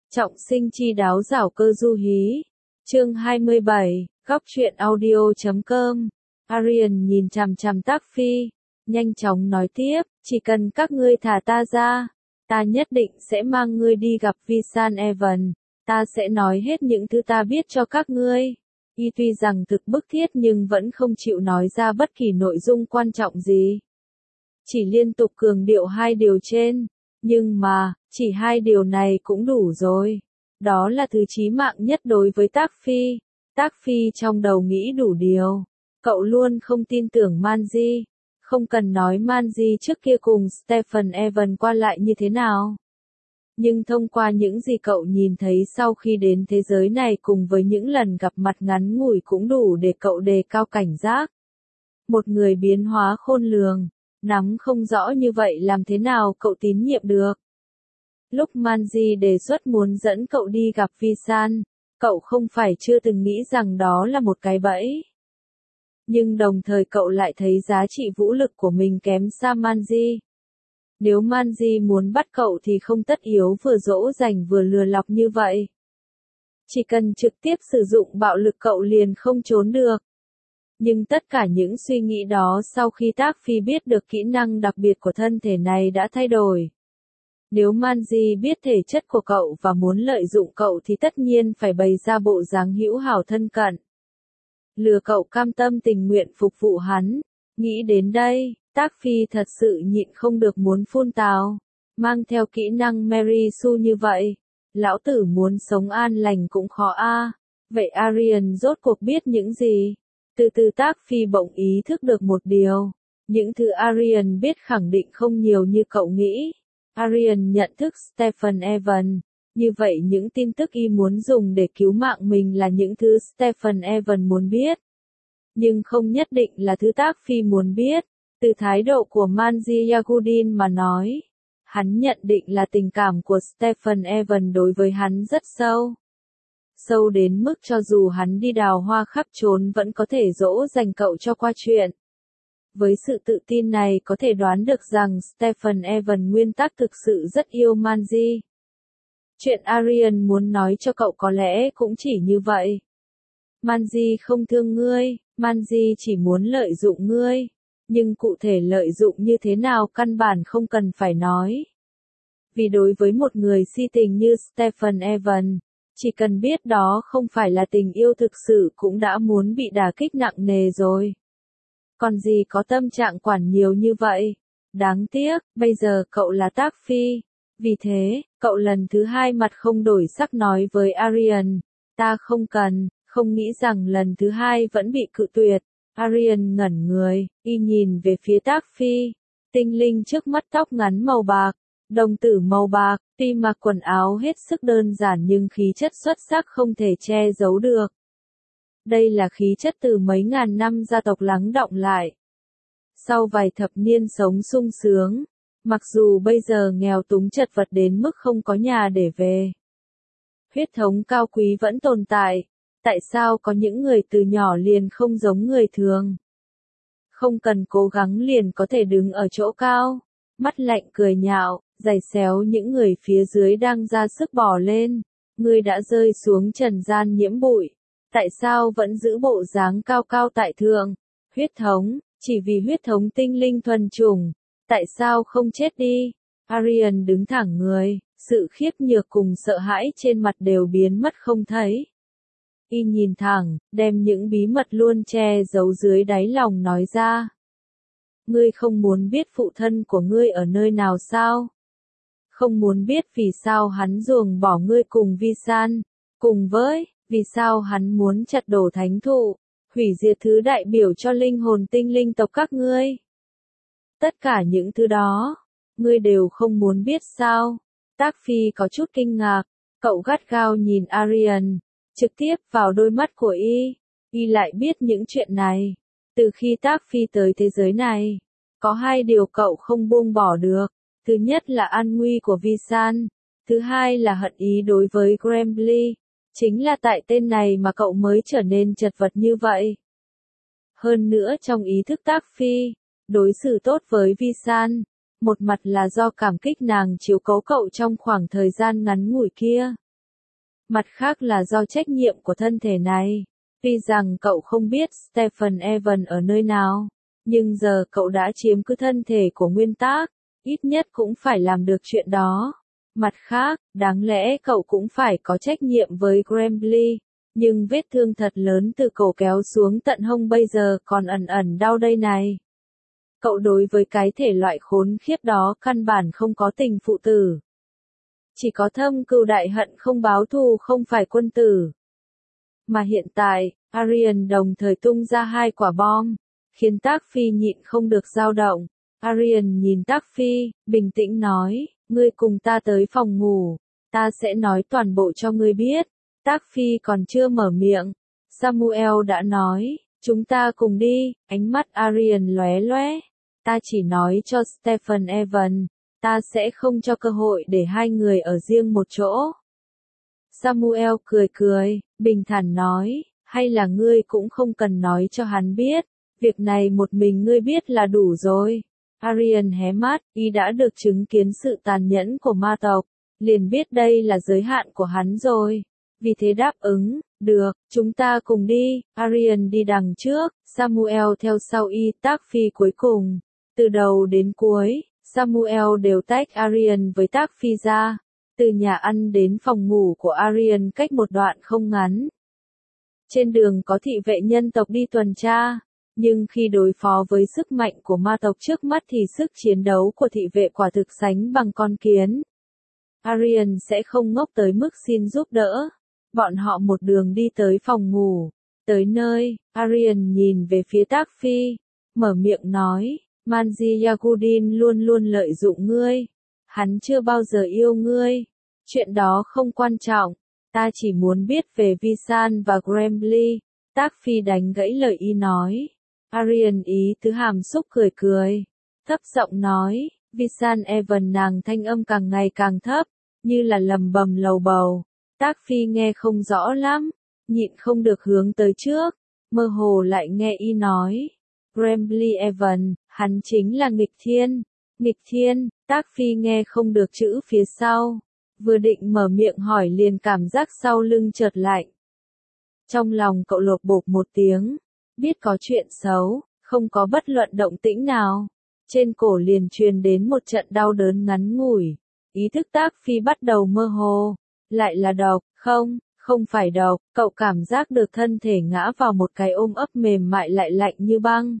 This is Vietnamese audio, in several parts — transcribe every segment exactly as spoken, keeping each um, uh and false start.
Trọng sinh chi đáo giảo cơ du hí. Chương hai mươi bảy, góc truyện audio chấm com. Arian nhìn chằm chằm Tác Phi, nhanh chóng nói tiếp, chỉ cần các ngươi thả ta ra, ta nhất định sẽ mang ngươi đi gặp Visan Evan, ta sẽ nói hết những thứ ta biết cho các ngươi. Y tuy rằng thực bức thiết nhưng vẫn không chịu nói ra bất kỳ nội dung quan trọng gì. Chỉ liên tục cường điệu hai điều trên, nhưng mà, chỉ hai điều này cũng đủ rồi. Đó là thứ chí mạng nhất đối với Tác Phi. Tác Phi trong đầu nghĩ đủ điều. Cậu luôn không tin tưởng Manji. Không cần nói Manji trước kia cùng Stephen Evan qua lại như thế nào. Nhưng thông qua những gì cậu nhìn thấy sau khi đến thế giới này cùng với những lần gặp mặt ngắn ngủi cũng đủ để cậu đề cao cảnh giác. Một người biến hóa khôn lường, nắm không rõ như vậy làm thế nào cậu tín nhiệm được. Lúc Manji đề xuất muốn dẫn cậu đi gặp Visan, cậu không phải chưa từng nghĩ rằng đó là một cái bẫy. Nhưng đồng thời cậu lại thấy giá trị vũ lực của mình kém xa Manji. Nếu Manji muốn bắt cậu thì không tất yếu vừa dỗ dành vừa lừa lọc như vậy. Chỉ cần trực tiếp sử dụng bạo lực cậu liền không trốn được. Nhưng tất cả những suy nghĩ đó sau khi Tác Phi biết được kỹ năng đặc biệt của thân thể này đã thay đổi. Nếu Manji biết thể chất của cậu và muốn lợi dụng cậu thì tất nhiên phải bày ra bộ dáng hữu hảo thân cận. Lừa cậu cam tâm tình nguyện phục vụ hắn. Nghĩ đến đây, Tác Phi thật sự nhịn không được muốn phun tào. Mang theo kỹ năng Mary Sue như vậy, lão tử muốn sống an lành cũng khó a. Vậy Arian rốt cuộc biết những gì? Từ từ Tác Phi bỗng ý thức được một điều. Những thứ Arian biết khẳng định không nhiều như cậu nghĩ. Arian nhận thức Stephen Evan. Như vậy những tin tức y muốn dùng để cứu mạng mình là những thứ Stephen Evan muốn biết. Nhưng không nhất định là thứ Tác Phi muốn biết. Từ thái độ của Manji Yagudin mà nói, hắn nhận định là tình cảm của Stephen Evan đối với hắn rất sâu. Sâu đến mức cho dù hắn đi đào hoa khắp trốn vẫn có thể dỗ dành cậu cho qua chuyện. Với sự tự tin này có thể đoán được rằng Stephen Evan nguyên tắc thực sự rất yêu Manji. Chuyện Arian muốn nói cho cậu có lẽ cũng chỉ như vậy. Manji không thương ngươi, Manji chỉ muốn lợi dụng ngươi. Nhưng cụ thể lợi dụng như thế nào căn bản không cần phải nói. Vì đối với một người si tình như Stephen Evan, chỉ cần biết đó không phải là tình yêu thực sự cũng đã muốn bị đả kích nặng nề rồi. Còn gì có tâm trạng quản nhiều như vậy. Đáng tiếc, bây giờ cậu là Tác Phi. Vì thế, cậu lần thứ hai mặt không đổi sắc nói với Arian, ta không cần, không nghĩ rằng lần thứ hai vẫn bị cự tuyệt. Arian ngẩn người, y nhìn về phía Tác Phi. Tinh linh trước mắt tóc ngắn màu bạc, đồng tử màu bạc, tuy mặc quần áo hết sức đơn giản nhưng khí chất xuất sắc không thể che giấu được. Đây là khí chất từ mấy ngàn năm gia tộc lắng đọng lại. Sau vài thập niên sống sung sướng, mặc dù bây giờ nghèo túng chật vật đến mức không có nhà để về. Huyết thống cao quý vẫn tồn tại. Tại sao có những người từ nhỏ liền không giống người thường? Không cần cố gắng liền có thể đứng ở chỗ cao. Mắt lạnh cười nhạo, giày xéo những người phía dưới đang ra sức bò lên. Ngươi đã rơi xuống trần gian nhiễm bụi. Tại sao vẫn giữ bộ dáng cao cao tại thượng? Huyết thống, chỉ vì huyết thống tinh linh thuần chủng. Tại sao không chết đi? Arian đứng thẳng người, sự khiếp nhược cùng sợ hãi trên mặt đều biến mất không thấy. Y nhìn thẳng, đem những bí mật luôn che giấu dưới đáy lòng nói ra. Ngươi không muốn biết phụ thân của ngươi ở nơi nào sao? Không muốn biết vì sao hắn ruồng bỏ ngươi cùng Visan, cùng với, vì sao hắn muốn chặt đổ thánh thụ, hủy diệt thứ đại biểu cho linh hồn tinh linh tộc các ngươi. Tất cả những thứ đó, ngươi đều không muốn biết sao? Tác Phi có chút kinh ngạc, cậu gắt gao nhìn Arian. Trực tiếp vào đôi mắt của y, y lại biết những chuyện này. Từ khi Tác Phi tới thế giới này, có hai điều cậu không buông bỏ được. Thứ nhất là an nguy của Visan, thứ hai là hận ý đối với Grambly. Chính là tại tên này mà cậu mới trở nên chật vật như vậy. Hơn nữa trong ý thức Tác Phi, đối xử tốt với Visan, một mặt là do cảm kích nàng chiếu cố cậu trong khoảng thời gian ngắn ngủi kia. Mặt khác là do trách nhiệm của thân thể này. Tuy rằng cậu không biết Stephen Evans ở nơi nào, nhưng giờ cậu đã chiếm cứ thân thể của nguyên tắc, ít nhất cũng phải làm được chuyện đó. Mặt khác, đáng lẽ cậu cũng phải có trách nhiệm với Grambly, nhưng vết thương thật lớn từ cổ kéo xuống tận hông bây giờ còn ẩn ẩn đau đây này. Cậu đối với cái thể loại khốn khiếp đó căn bản không có tình phụ tử. Chỉ có thâm cừu đại hận không báo thù không phải quân tử. Mà hiện tại, Arian đồng thời tung ra hai quả bom, khiến Tác Phi nhịn không được dao động. Arian nhìn Tác Phi, bình tĩnh nói, ngươi cùng ta tới phòng ngủ, ta sẽ nói toàn bộ cho ngươi biết. Tác Phi còn chưa mở miệng, Samuel đã nói, chúng ta cùng đi, ánh mắt Arian lóe lóe. Ta chỉ nói cho Stephen Evans, ta sẽ không cho cơ hội để hai người ở riêng một chỗ. Samuel cười cười, bình thản nói, hay là ngươi cũng không cần nói cho hắn biết, việc này một mình ngươi biết là đủ rồi. Arian hé mắt, y đã được chứng kiến sự tàn nhẫn của ma tộc, liền biết đây là giới hạn của hắn rồi. Vì thế đáp ứng, được, chúng ta cùng đi. Arian đi đằng trước, Samuel theo sau y. Tác Phi cuối cùng. Từ đầu đến cuối, Samuel đều tách Arian với Tác Phi ra. Từ nhà ăn đến phòng ngủ của Arian cách một đoạn không ngắn. Trên đường có thị vệ nhân tộc đi tuần tra, nhưng khi đối phó với sức mạnh của ma tộc trước mắt thì sức chiến đấu của thị vệ quả thực sánh bằng con kiến. Arian sẽ không ngốc tới mức xin giúp đỡ. Bọn họ một đường đi tới phòng ngủ. Tới nơi, Arian nhìn về phía Tác Phi, mở miệng nói, Manji Yagudin luôn luôn lợi dụng ngươi. Hắn chưa bao giờ yêu ngươi. Chuyện đó không quan trọng. Ta chỉ muốn biết về Visan và Grambly. Tác Phi đánh gãy lời y nói. Arian ý tứ hàm xúc cười cười. Thấp giọng nói, Visan Evans nàng thanh âm càng ngày càng thấp, như là lầm bầm lầu bầu. Tác Phi nghe không rõ lắm, nhịn không được hướng tới trước, mơ hồ lại nghe y nói. Grambly Evans, hắn chính là nghịch thiên. Nghịch thiên, Tác Phi nghe không được chữ phía sau. Vừa định mở miệng hỏi liền cảm giác sau lưng chợt lạnh. Trong lòng cậu lột bột một tiếng, biết có chuyện xấu, không có bất luận động tĩnh nào. Trên cổ liền truyền đến một trận đau đớn ngắn ngủi. Ý thức Tác Phi bắt đầu mơ hồ. Lại là độc, không, không phải độc, cậu cảm giác được thân thể ngã vào một cái ôm ấp mềm mại lại lạnh như băng.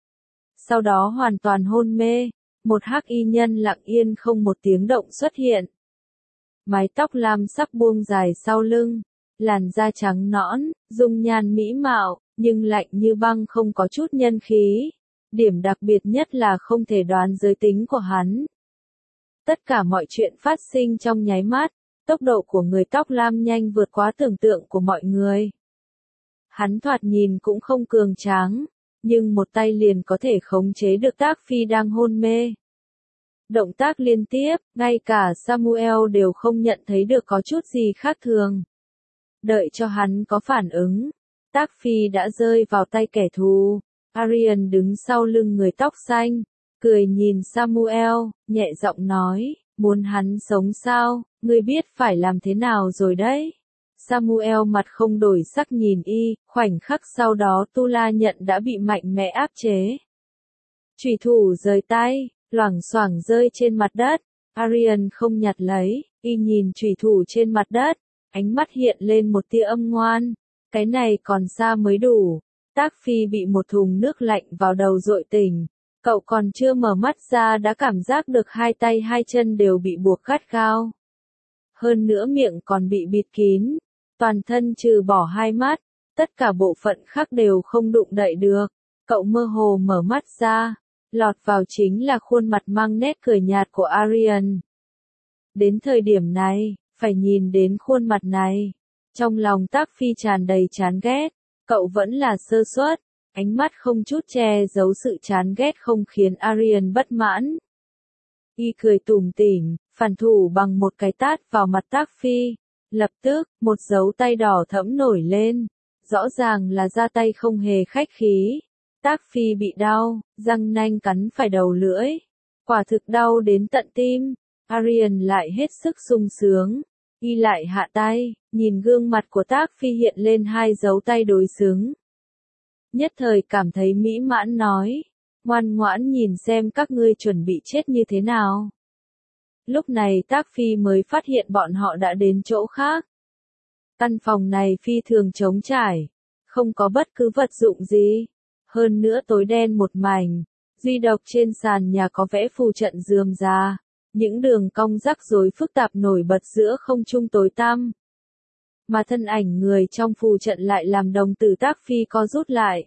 Sau đó hoàn toàn hôn mê, một hắc y nhân lặng yên không một tiếng động xuất hiện. Mái tóc lam sắc buông dài sau lưng, làn da trắng nõn, dung nhan mỹ mạo, nhưng lạnh như băng không có chút nhân khí. Điểm đặc biệt nhất là không thể đoán giới tính của hắn. Tất cả mọi chuyện phát sinh trong nháy mắt. Tốc độ của người tóc lam nhanh vượt quá tưởng tượng của mọi người. Hắn thoạt nhìn cũng không cường tráng, nhưng một tay liền có thể khống chế được Tác Phi đang hôn mê. Động tác liên tiếp, ngay cả Samuel đều không nhận thấy được có chút gì khác thường. Đợi cho hắn có phản ứng, Tác Phi đã rơi vào tay kẻ thù. Arian đứng sau lưng người tóc xanh, cười nhìn Samuel, nhẹ giọng nói, muốn hắn sống sao? Ngươi biết phải làm thế nào rồi đấy. Samuel mặt không đổi sắc nhìn y, khoảnh khắc sau đó Tu La Nhận đã bị mạnh mẽ áp chế. Chủy thủ rời tay, loảng xoảng rơi trên mặt đất. Arian không nhặt lấy, y nhìn chủy thủ trên mặt đất, ánh mắt hiện lên một tia âm ngoan. Cái này còn xa mới đủ. Tác Phi bị một thùng nước lạnh vào đầu dội tỉnh. Cậu còn chưa mở mắt ra đã cảm giác được hai tay hai chân đều bị buộc gắt gao. Hơn nữa miệng còn bị bịt kín, toàn thân trừ bỏ hai mắt, tất cả bộ phận khác đều không đụng đậy được. Cậu mơ hồ mở mắt ra, lọt vào chính là khuôn mặt mang nét cười nhạt của Arian. Đến thời điểm này, phải nhìn đến khuôn mặt này, trong lòng Tác Phi tràn đầy chán ghét, cậu vẫn là sơ suất, ánh mắt không chút che giấu sự chán ghét không khiến Arian bất mãn. Y cười tủm tỉm, phản thủ bằng một cái tát vào mặt Tác Phi. Lập tức, một dấu tay đỏ thẫm nổi lên. Rõ ràng là ra tay không hề khách khí. Tác Phi bị đau, răng nanh cắn phải đầu lưỡi. Quả thực đau đến tận tim. Arian lại hết sức sung sướng. Y lại hạ tay, nhìn gương mặt của Tác Phi hiện lên hai dấu tay đối xứng. Nhất thời cảm thấy mỹ mãn nói, ngoan ngoãn nhìn xem các ngươi chuẩn bị chết như thế nào. Lúc này Tác Phi mới phát hiện bọn họ đã đến chỗ khác. Căn phòng này phi thường trống trải, không có bất cứ vật dụng gì. Hơn nữa tối đen một mảnh, duy độc trên sàn nhà có vẽ phù trận rườm rà, những đường cong rắc rối phức tạp nổi bật giữa không trung tối tăm. Mà thân ảnh người trong phù trận lại làm đồng tử Tác Phi co rút lại.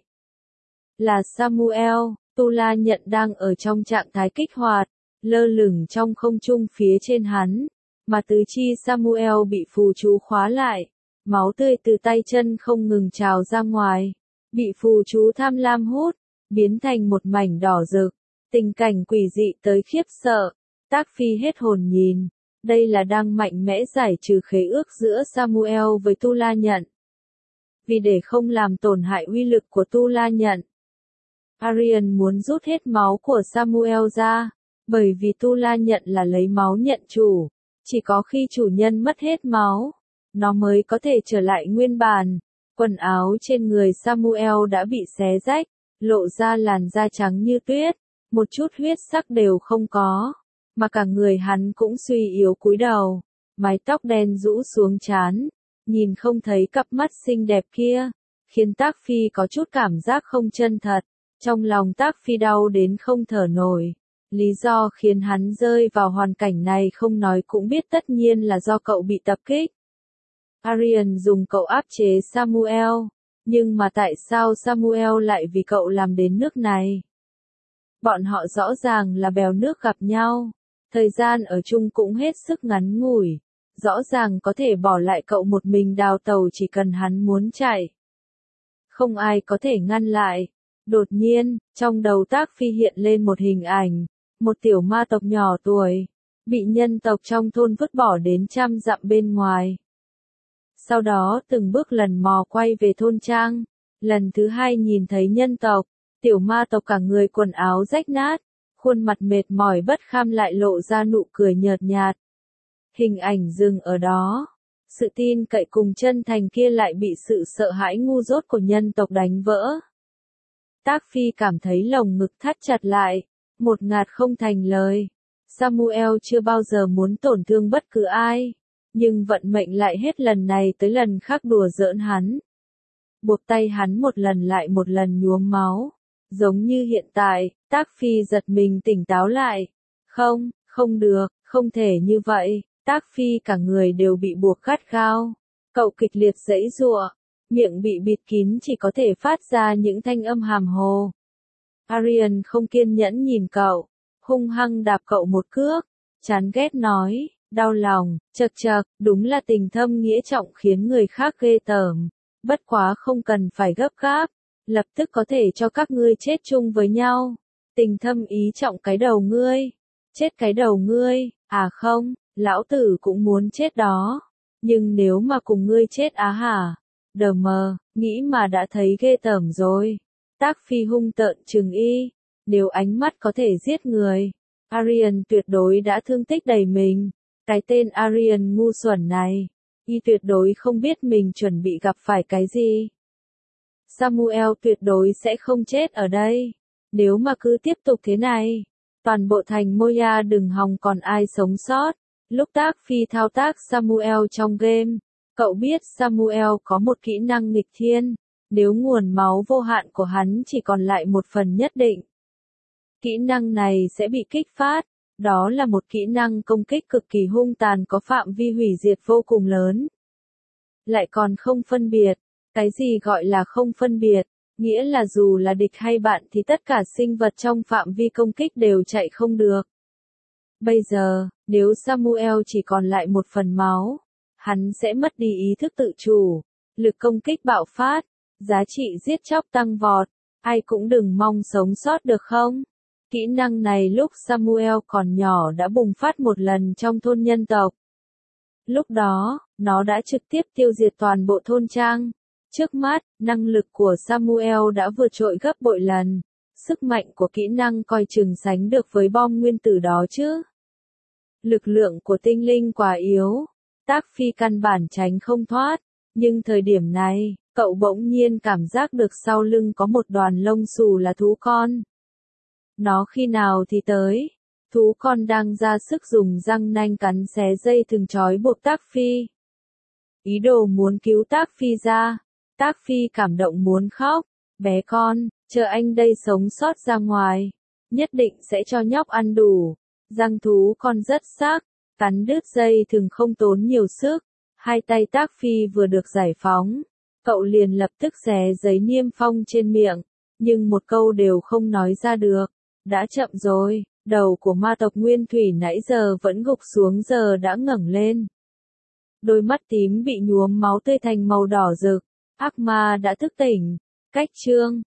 Là Samuel, Tu La Nhận đang ở trong trạng thái kích hoạt, lơ lửng trong không trung phía trên hắn, mà tứ chi Samuel bị phù chú khóa lại, máu tươi từ tay chân không ngừng trào ra ngoài, bị phù chú tham lam hút, biến thành một mảnh đỏ rực, tình cảnh quỷ dị tới khiếp sợ. Tác Phi hết hồn nhìn, đây là đang mạnh mẽ giải trừ khế ước giữa Samuel với Tu La Nhận. Vì để không làm tổn hại uy lực của Tu La Nhận, Arian muốn rút hết máu của Samuel ra, bởi vì Tu La Nhận là lấy máu nhận chủ, chỉ có khi chủ nhân mất hết máu, nó mới có thể trở lại nguyên bản. Quần áo trên người Samuel đã bị xé rách, lộ ra làn da trắng như tuyết, một chút huyết sắc đều không có, mà cả người hắn cũng suy yếu cúi đầu, mái tóc đen rũ xuống trán, nhìn không thấy cặp mắt xinh đẹp kia, khiến Tác Phi có chút cảm giác không chân thật. Trong lòng Tác Phi đau đến không thở nổi. Lý do khiến hắn rơi vào hoàn cảnh này không nói cũng biết tất nhiên là do cậu bị tập kích. Arian dùng cậu áp chế Samuel, nhưng mà tại sao Samuel lại vì cậu làm đến nước này? Bọn họ rõ ràng là bèo nước gặp nhau, thời gian ở chung cũng hết sức ngắn ngủi, rõ ràng có thể bỏ lại cậu một mình đào tàu chỉ cần hắn muốn chạy. Không ai có thể ngăn lại. Đột nhiên, trong đầu Tác Phi hiện lên một hình ảnh, một tiểu ma tộc nhỏ tuổi, bị nhân tộc trong thôn vứt bỏ đến trăm dặm bên ngoài. Sau đó từng bước lần mò quay về thôn trang, lần thứ hai nhìn thấy nhân tộc, tiểu ma tộc cả người quần áo rách nát, khuôn mặt mệt mỏi bất kham lại lộ ra nụ cười nhợt nhạt. Hình ảnh dừng ở đó, sự tin cậy cùng chân thành kia lại bị sự sợ hãi ngu dốt của nhân tộc đánh vỡ. Tác Phi cảm thấy lồng ngực thắt chặt lại, một ngạt không thành lời. Samuel chưa bao giờ muốn tổn thương bất cứ ai, nhưng vận mệnh lại hết lần này tới lần khác đùa giỡn hắn. Buộc tay hắn một lần lại một lần nhuốm máu, giống như hiện tại. Tác Phi giật mình tỉnh táo lại. Không, không được, không thể như vậy. Tác Phi cả người đều bị buộc gắt gao. Cậu kịch liệt giãy giụa, miệng bị bịt kín chỉ có thể phát ra những thanh âm hàm hồ. Arian không kiên nhẫn nhìn cậu, hung hăng đạp cậu một cước, chán ghét nói, đau lòng, chậc chậc, đúng là tình thâm nghĩa trọng khiến người khác ghê tởm. Bất quá không cần phải gấp gáp, lập tức có thể cho các ngươi chết chung với nhau. Tình thâm ý trọng cái đầu ngươi, chết cái đầu ngươi, à không, lão tử cũng muốn chết đó. Nhưng nếu mà cùng ngươi chết á hả? Đờ mờ, nghĩ mà đã thấy ghê tởm rồi. Tác Phi hung tợn trừng y, nếu ánh mắt có thể giết người, Arian tuyệt đối đã thương tích đầy mình. Cái tên Arian ngu xuẩn này, y tuyệt đối không biết mình chuẩn bị gặp phải cái gì. Samuel tuyệt đối sẽ không chết ở đây. Nếu mà cứ tiếp tục thế này, toàn bộ thành Moya đừng hòng còn ai sống sót. Lúc Tác Phi thao tác Samuel trong game, cậu biết Samuel có một kỹ năng nghịch thiên, nếu nguồn máu vô hạn của hắn chỉ còn lại một phần nhất định. Kỹ năng này sẽ bị kích phát, đó là một kỹ năng công kích cực kỳ hung tàn có phạm vi hủy diệt vô cùng lớn. Lại còn không phân biệt, cái gì gọi là không phân biệt, nghĩa là dù là địch hay bạn thì tất cả sinh vật trong phạm vi công kích đều chạy không được. Bây giờ, nếu Samuel chỉ còn lại một phần máu, hắn sẽ mất đi ý thức tự chủ, lực công kích bạo phát, giá trị giết chóc tăng vọt, ai cũng đừng mong sống sót được không? Kỹ năng này lúc Samuel còn nhỏ đã bùng phát một lần trong thôn nhân tộc. Lúc đó, nó đã trực tiếp tiêu diệt toàn bộ thôn trang. Trước mắt, năng lực của Samuel đã vượt trội gấp bội lần. Sức mạnh của kỹ năng coi chừng sánh được với bom nguyên tử đó chứ. Lực lượng của tinh linh quá yếu. Tác Phi căn bản tránh không thoát, nhưng thời điểm này, cậu bỗng nhiên cảm giác được sau lưng có một đoàn lông xù là thú con. Nó khi nào thì tới? Thú con đang ra sức dùng răng nanh cắn xé dây thừng trói buộc Tác Phi. Ý đồ muốn cứu Tác Phi ra. Tác Phi cảm động muốn khóc. Bé con, chờ anh đây sống sót ra ngoài. Nhất định sẽ cho nhóc ăn đủ. Răng thú con rất sắc, cắn đứt dây thừng không tốn nhiều sức. Hai tay Tác Phi vừa được giải phóng. Cậu liền lập tức xé giấy niêm phong trên miệng. Nhưng một câu đều không nói ra được. Đã chậm rồi, đầu của ma tộc Nguyên Thủy nãy giờ vẫn gục xuống giờ đã ngẩng lên. Đôi mắt tím bị nhuốm máu tươi thành màu đỏ rực. Ác ma đã thức tỉnh. Cách chương